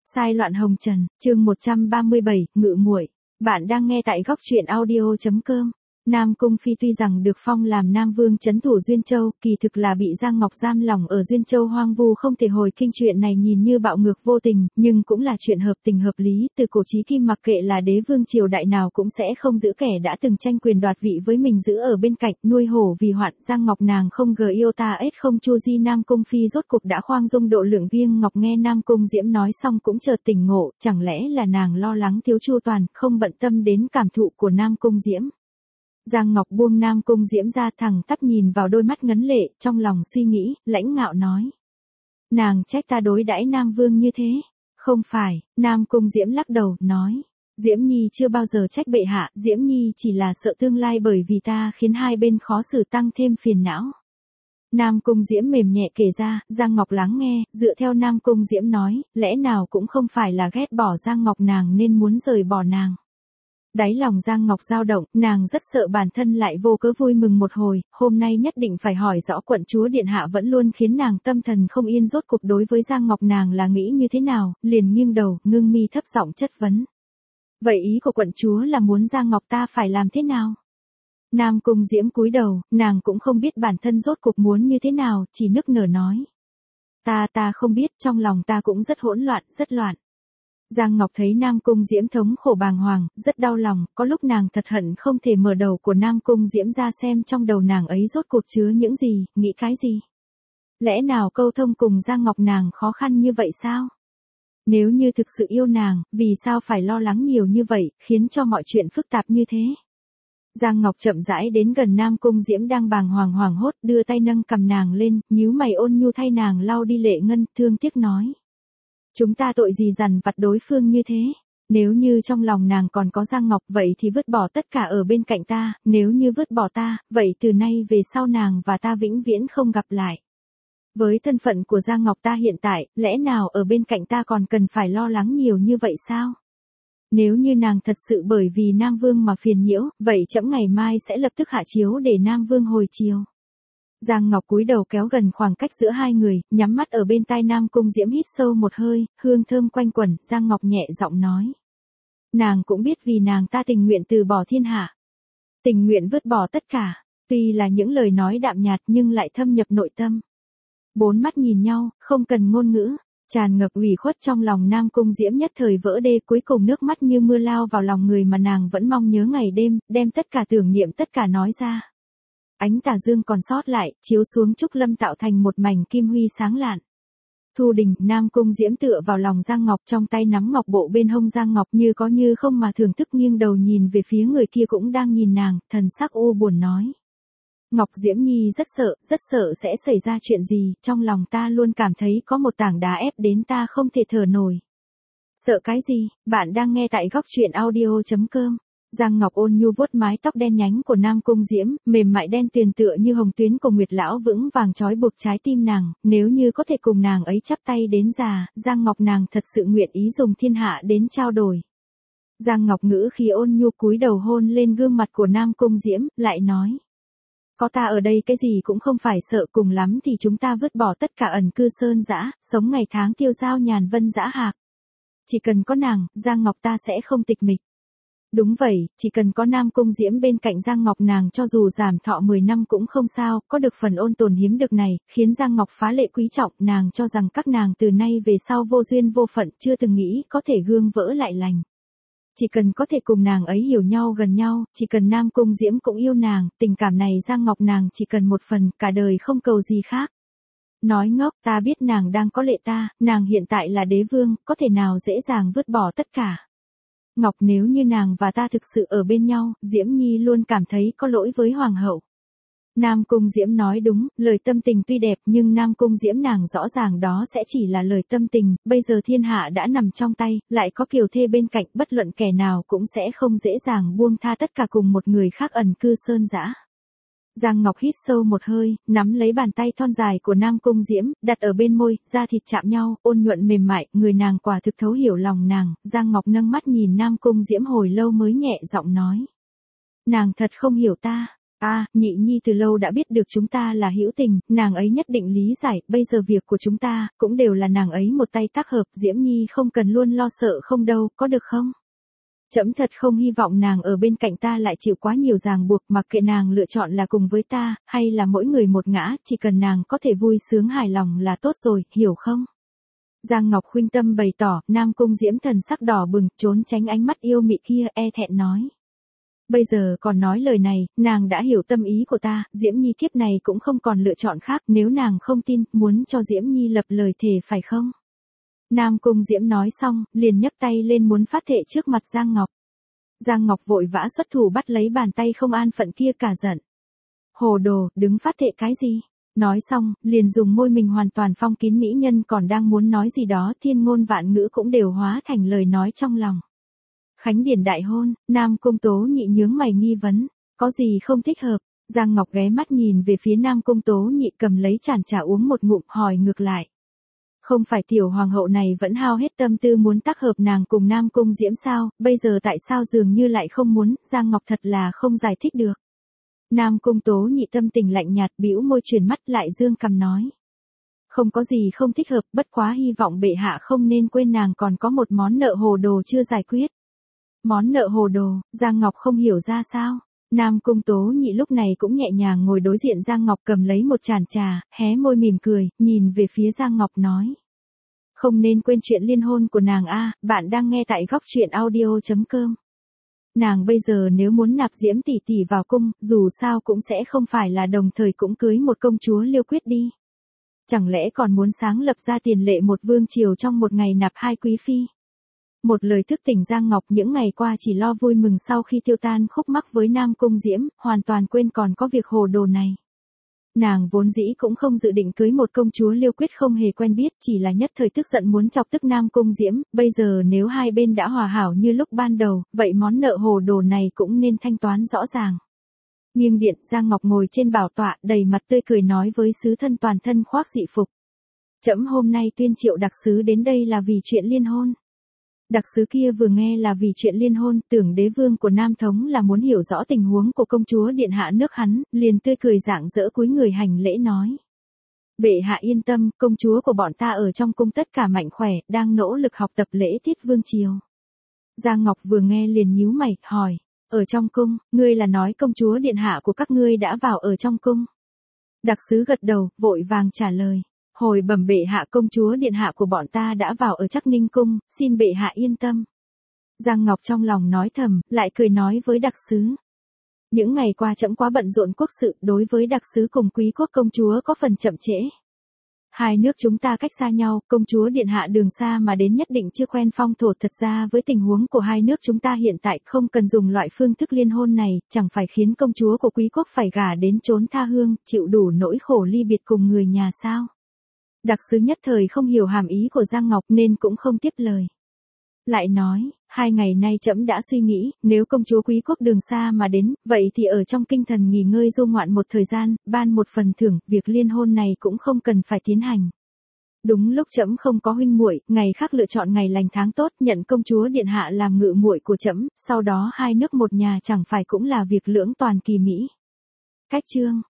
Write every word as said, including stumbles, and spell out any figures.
Sai loạn hồng trần, chương một trăm ba mươi bảy, ngự muội. Bạn đang nghe tại góc truyện audio chấm com. Nam Cung Phi tuy rằng được phong làm Nam Vương trấn thủ Duyên Châu, kỳ thực là bị Giang Ngọc giam lỏng ở Duyên Châu hoang vu không thể hồi kinh. Chuyện này nhìn như bạo ngược vô tình, nhưng cũng là chuyện hợp tình hợp lý. Từ cổ chí kim mặc kệ là đế vương triều đại nào cũng sẽ không giữ kẻ đã từng tranh quyền đoạt vị với mình giữ ở bên cạnh, nuôi hổ vì hoạn. Giang Ngọc nàng không gờ yêu ta ết không chu di. Nam Cung Phi rốt cục đã khoang dung độ lượng kiêng ngọc. Nghe Nam Cung Diễm nói xong cũng chợt tỉnh ngộ, chẳng lẽ là nàng lo lắng thiếu chu toàn, không bận tâm đến cảm thụ của Nam Cung Diễm. Giang Ngọc buông Nam Cung Diễm ra, thẳng tắp nhìn vào đôi mắt ngấn lệ, trong lòng suy nghĩ, lãnh ngạo nói. Nàng trách ta đối đãi Nam Vương như thế. Không phải, Nam Cung Diễm lắc đầu, nói. Diễm Nhi chưa bao giờ trách bệ hạ, Diễm Nhi chỉ là sợ tương lai bởi vì ta khiến hai bên khó xử tăng thêm phiền não. Nam Cung Diễm mềm nhẹ kể ra, Giang Ngọc lắng nghe, dựa theo Nam Cung Diễm nói, lẽ nào cũng không phải là ghét bỏ Giang Ngọc nàng nên muốn rời bỏ nàng. Đáy lòng Giang Ngọc dao động, nàng rất sợ bản thân lại vô cớ vui mừng một hồi, hôm nay nhất định phải hỏi rõ quận chúa điện hạ vẫn luôn khiến nàng tâm thần không yên rốt cuộc đối với Giang Ngọc nàng là nghĩ như thế nào, liền nghiêng đầu, ngưng mi thấp giọng chất vấn. Vậy ý của quận chúa là muốn Giang Ngọc ta phải làm thế nào? Nam Cung Diễm cúi đầu, nàng cũng không biết bản thân rốt cuộc muốn như thế nào, chỉ nức nở nói. Ta ta không biết, trong lòng ta cũng rất hỗn loạn, rất loạn. Giang Ngọc thấy Nam Cung Diễm thống khổ bàng hoàng, rất đau lòng, có lúc nàng thật hận không thể mở đầu của Nam Cung Diễm ra xem trong đầu nàng ấy rốt cuộc chứa những gì, nghĩ cái gì. Lẽ nào câu thông cùng Giang Ngọc nàng khó khăn như vậy sao? Nếu như thực sự yêu nàng, vì sao phải lo lắng nhiều như vậy, khiến cho mọi chuyện phức tạp như thế? Giang Ngọc chậm rãi đến gần Nam Cung Diễm đang bàng hoàng hoảng hốt, đưa tay nâng cầm nàng lên, nhíu mày ôn nhu thay nàng lau đi lệ ngân, thương tiếc nói. Chúng ta tội gì dằn vặt đối phương như thế? Nếu như trong lòng nàng còn có Giang Ngọc vậy thì vứt bỏ tất cả ở bên cạnh ta, nếu như vứt bỏ ta, vậy từ nay về sau nàng và ta vĩnh viễn không gặp lại. Với thân phận của Giang Ngọc ta hiện tại, lẽ nào ở bên cạnh ta còn cần phải lo lắng nhiều như vậy sao? Nếu như nàng thật sự bởi vì Nam Vương mà phiền nhiễu, vậy trẫm ngày mai sẽ lập tức hạ chiếu để Nam Vương hồi chiều. Giang Ngọc cúi đầu kéo gần khoảng cách giữa hai người, nhắm mắt ở bên tai Nam Cung Diễm hít sâu một hơi, hương thơm quanh quẩn, Giang Ngọc nhẹ giọng nói. Nàng cũng biết vì nàng ta tình nguyện từ bỏ thiên hạ. Tình nguyện vứt bỏ tất cả, tuy là những lời nói đạm nhạt nhưng lại thâm nhập nội tâm. Bốn mắt nhìn nhau, không cần ngôn ngữ. Tràn ngập ủy khuất trong lòng Nam Cung Diễm nhất thời vỡ đê, cuối cùng nước mắt như mưa lao vào lòng người mà nàng vẫn mong nhớ ngày đêm, đem tất cả tưởng niệm tất cả nói ra. Ánh tà dương còn sót lại, chiếu xuống trúc lâm tạo thành một mảnh kim huy sáng lạn. Thu đình, Nam Cung Diễm tựa vào lòng Giang Ngọc, trong tay nắm ngọc bộ bên hông Giang Ngọc như có như không mà thưởng thức, nghiêng đầu nhìn về phía người kia cũng đang nhìn nàng, thần sắc u buồn nói. Ngọc Diễm Nhi rất sợ, rất sợ sẽ xảy ra chuyện gì, trong lòng ta luôn cảm thấy có một tảng đá ép đến ta không thể thở nổi. Sợ cái gì? Bạn đang nghe tại góc truyện audio chấm com. Giang Ngọc ôn nhu vuốt mái tóc đen nhánh của Nam Cung Diễm, mềm mại đen tuyền tựa như hồng tuyến của Nguyệt lão vững vàng trói buộc trái tim nàng, nếu như có thể cùng nàng ấy chắp tay đến già, Giang Ngọc nàng thật sự nguyện ý dùng thiên hạ đến trao đổi. Giang Ngọc ngữ khi ôn nhu cúi đầu hôn lên gương mặt của Nam Cung Diễm, lại nói. Có ta ở đây cái gì cũng không phải sợ, cùng lắm thì chúng ta vứt bỏ tất cả ẩn cư sơn dã, sống ngày tháng tiêu dao nhàn vân dã hạc. Chỉ cần có nàng, Giang Ngọc ta sẽ không tịch mịch. Đúng vậy, chỉ cần có Nam Cung Diễm bên cạnh Giang Ngọc nàng cho dù giảm thọ mười năm cũng không sao, có được phần ôn tồn hiếm được này, khiến Giang Ngọc phá lệ quý trọng, nàng cho rằng các nàng từ nay về sau vô duyên vô phận, chưa từng nghĩ có thể gương vỡ lại lành. Chỉ cần có thể cùng nàng ấy hiểu nhau gần nhau, chỉ cần Nam Cung Diễm cũng yêu nàng, tình cảm này Giang Ngọc nàng chỉ cần một phần, cả đời không cầu gì khác. Nói ngốc, ta biết nàng đang có lệ ta, nàng hiện tại là đế vương, có thể nào dễ dàng vứt bỏ tất cả. Ngọc nếu như nàng và ta thực sự ở bên nhau, Diễm Nhi luôn cảm thấy có lỗi với Hoàng hậu. Nam Cung Diễm nói đúng, lời tâm tình tuy đẹp nhưng Nam Cung Diễm nàng rõ ràng đó sẽ chỉ là lời tâm tình, bây giờ thiên hạ đã nằm trong tay, lại có kiều thê bên cạnh, bất luận kẻ nào cũng sẽ không dễ dàng buông tha tất cả cùng một người khác ẩn cư sơn dã. Giang Ngọc hít sâu một hơi, nắm lấy bàn tay thon dài của Nam Cung Diễm, đặt ở bên môi, da thịt chạm nhau, ôn nhuận mềm mại, người nàng quả thực thấu hiểu lòng nàng, Giang Ngọc nâng mắt nhìn Nam Cung Diễm hồi lâu mới nhẹ giọng nói. Nàng thật không hiểu ta. À, nhị nhi từ lâu đã biết được chúng ta là hữu tình, nàng ấy nhất định lý giải, bây giờ việc của chúng ta, cũng đều là nàng ấy một tay tác hợp, Diễm Nhi không cần luôn lo sợ không đâu, có được không? Trẫm thật không hy vọng nàng ở bên cạnh ta lại chịu quá nhiều ràng buộc, mặc kệ nàng lựa chọn là cùng với ta, hay là mỗi người một ngã, chỉ cần nàng có thể vui sướng hài lòng là tốt rồi, hiểu không? Giang Ngọc Khuynh tâm bày tỏ, Nam Cung Diễm thần sắc đỏ bừng, trốn tránh ánh mắt yêu mị kia, e thẹn nói. Bây giờ còn nói lời này, nàng đã hiểu tâm ý của ta, Diễm Nhi kiếp này cũng không còn lựa chọn khác, nếu nàng không tin, muốn cho Diễm Nhi lập lời thề phải không? Nam Cung Diễm nói xong, liền nhấc tay lên muốn phát thệ trước mặt Giang Ngọc. Giang Ngọc vội vã xuất thủ bắt lấy bàn tay không an phận kia cả giận. Hồ đồ, đứng phát thệ cái gì? Nói xong, liền dùng môi mình hoàn toàn phong kín mỹ nhân còn đang muốn nói gì đó, thiên ngôn vạn ngữ cũng đều hóa thành lời nói trong lòng. Khánh điển đại hôn, Nam Cung Tố Nhị nhướng mày nghi vấn, có gì không thích hợp? Giang Ngọc ghé mắt nhìn về phía Nam Cung Tố Nhị cầm lấy chản trà uống một ngụm, hỏi ngược lại. Không phải tiểu hoàng hậu này vẫn hao hết tâm tư muốn tác hợp nàng cùng Nam Cung Diễm sao, bây giờ tại sao dường như lại không muốn, Giang Ngọc thật là không giải thích được. Nam Cung Tố Nhị tâm tình lạnh nhạt, bĩu môi chuyển mắt lại dương cằm nói. Không có gì không thích hợp, bất quá hy vọng bệ hạ không nên quên nàng còn có một món nợ hồ đồ chưa giải quyết. Món nợ hồ đồ, Giang Ngọc không hiểu ra sao. Nam Cung Tố Nhị lúc này cũng nhẹ nhàng ngồi đối diện Giang Ngọc cầm lấy một chản trà, hé môi mỉm cười, nhìn về phía Giang Ngọc nói. Không nên quên chuyện liên hôn của nàng a, bạn đang nghe tại góc truyện audio chấm com. Nàng bây giờ nếu muốn nạp Diễm tỷ tỷ vào cung, dù sao cũng sẽ không phải là đồng thời cũng cưới một công chúa Liêu Quyết đi. Chẳng lẽ còn muốn sáng lập ra tiền lệ một vương triều trong một ngày nạp hai quý phi. Một lời thức tỉnh Giang Ngọc những ngày qua chỉ lo vui mừng sau khi tiêu tan khúc mắc với Nam Cung Diễm, hoàn toàn quên còn có việc hồ đồ này. Nàng vốn dĩ cũng không dự định cưới một công chúa Liêu Quyết không hề quen biết, chỉ là nhất thời tức giận muốn chọc tức Nam Cung Diễm, bây giờ nếu hai bên đã hòa hảo như lúc ban đầu, vậy món nợ hồ đồ này cũng nên thanh toán rõ ràng. Nghiêng điện, Giang Ngọc ngồi trên bảo tọa, đầy mặt tươi cười nói với sứ thân toàn thân khoác dị phục. Trẫm hôm nay tuyên triệu đặc sứ đến đây là vì chuyện liên hôn. Đặc sứ kia vừa nghe là vì chuyện liên hôn, tưởng đế vương của Nam Thống là muốn hiểu rõ tình huống của công chúa điện hạ nước hắn, liền tươi cười rạng rỡ cúi người hành lễ nói. Bệ hạ yên tâm, công chúa của bọn ta ở trong cung tất cả mạnh khỏe, đang nỗ lực học tập lễ tiết vương triều. Giang Ngọc vừa nghe liền nhíu mày, hỏi, ở trong cung, ngươi là nói công chúa điện hạ của các ngươi đã vào ở trong cung. Đặc sứ gật đầu, vội vàng trả lời. Hồi bẩm bệ hạ công chúa điện hạ của bọn ta đã vào ở Trắc Ninh cung, xin bệ hạ yên tâm. Giang Ngọc trong lòng nói thầm, lại cười nói với đặc sứ. Những ngày qua trẫm quá bận rộn quốc sự, đối với đặc sứ cùng quý quốc công chúa có phần chậm trễ. Hai nước chúng ta cách xa nhau, công chúa điện hạ đường xa mà đến nhất định chưa quen phong thổ, thật ra với tình huống của hai nước chúng ta hiện tại không cần dùng loại phương thức liên hôn này, chẳng phải khiến công chúa của quý quốc phải gả đến chốn tha hương, chịu đủ nỗi khổ ly biệt cùng người nhà sao. Đặc sứ nhất thời không hiểu hàm ý của Giang Ngọc nên cũng không tiếp lời. Lại nói, hai ngày nay trẫm đã suy nghĩ, nếu công chúa quý quốc đường xa mà đến, vậy thì ở trong kinh thần nghỉ ngơi du ngoạn một thời gian, ban một phần thưởng, việc liên hôn này cũng không cần phải tiến hành. Đúng lúc trẫm không có huynh muội, ngày khác lựa chọn ngày lành tháng tốt, nhận công chúa điện hạ làm ngự muội của trẫm, sau đó hai nước một nhà chẳng phải cũng là việc lưỡng toàn kỳ mỹ. Cách chương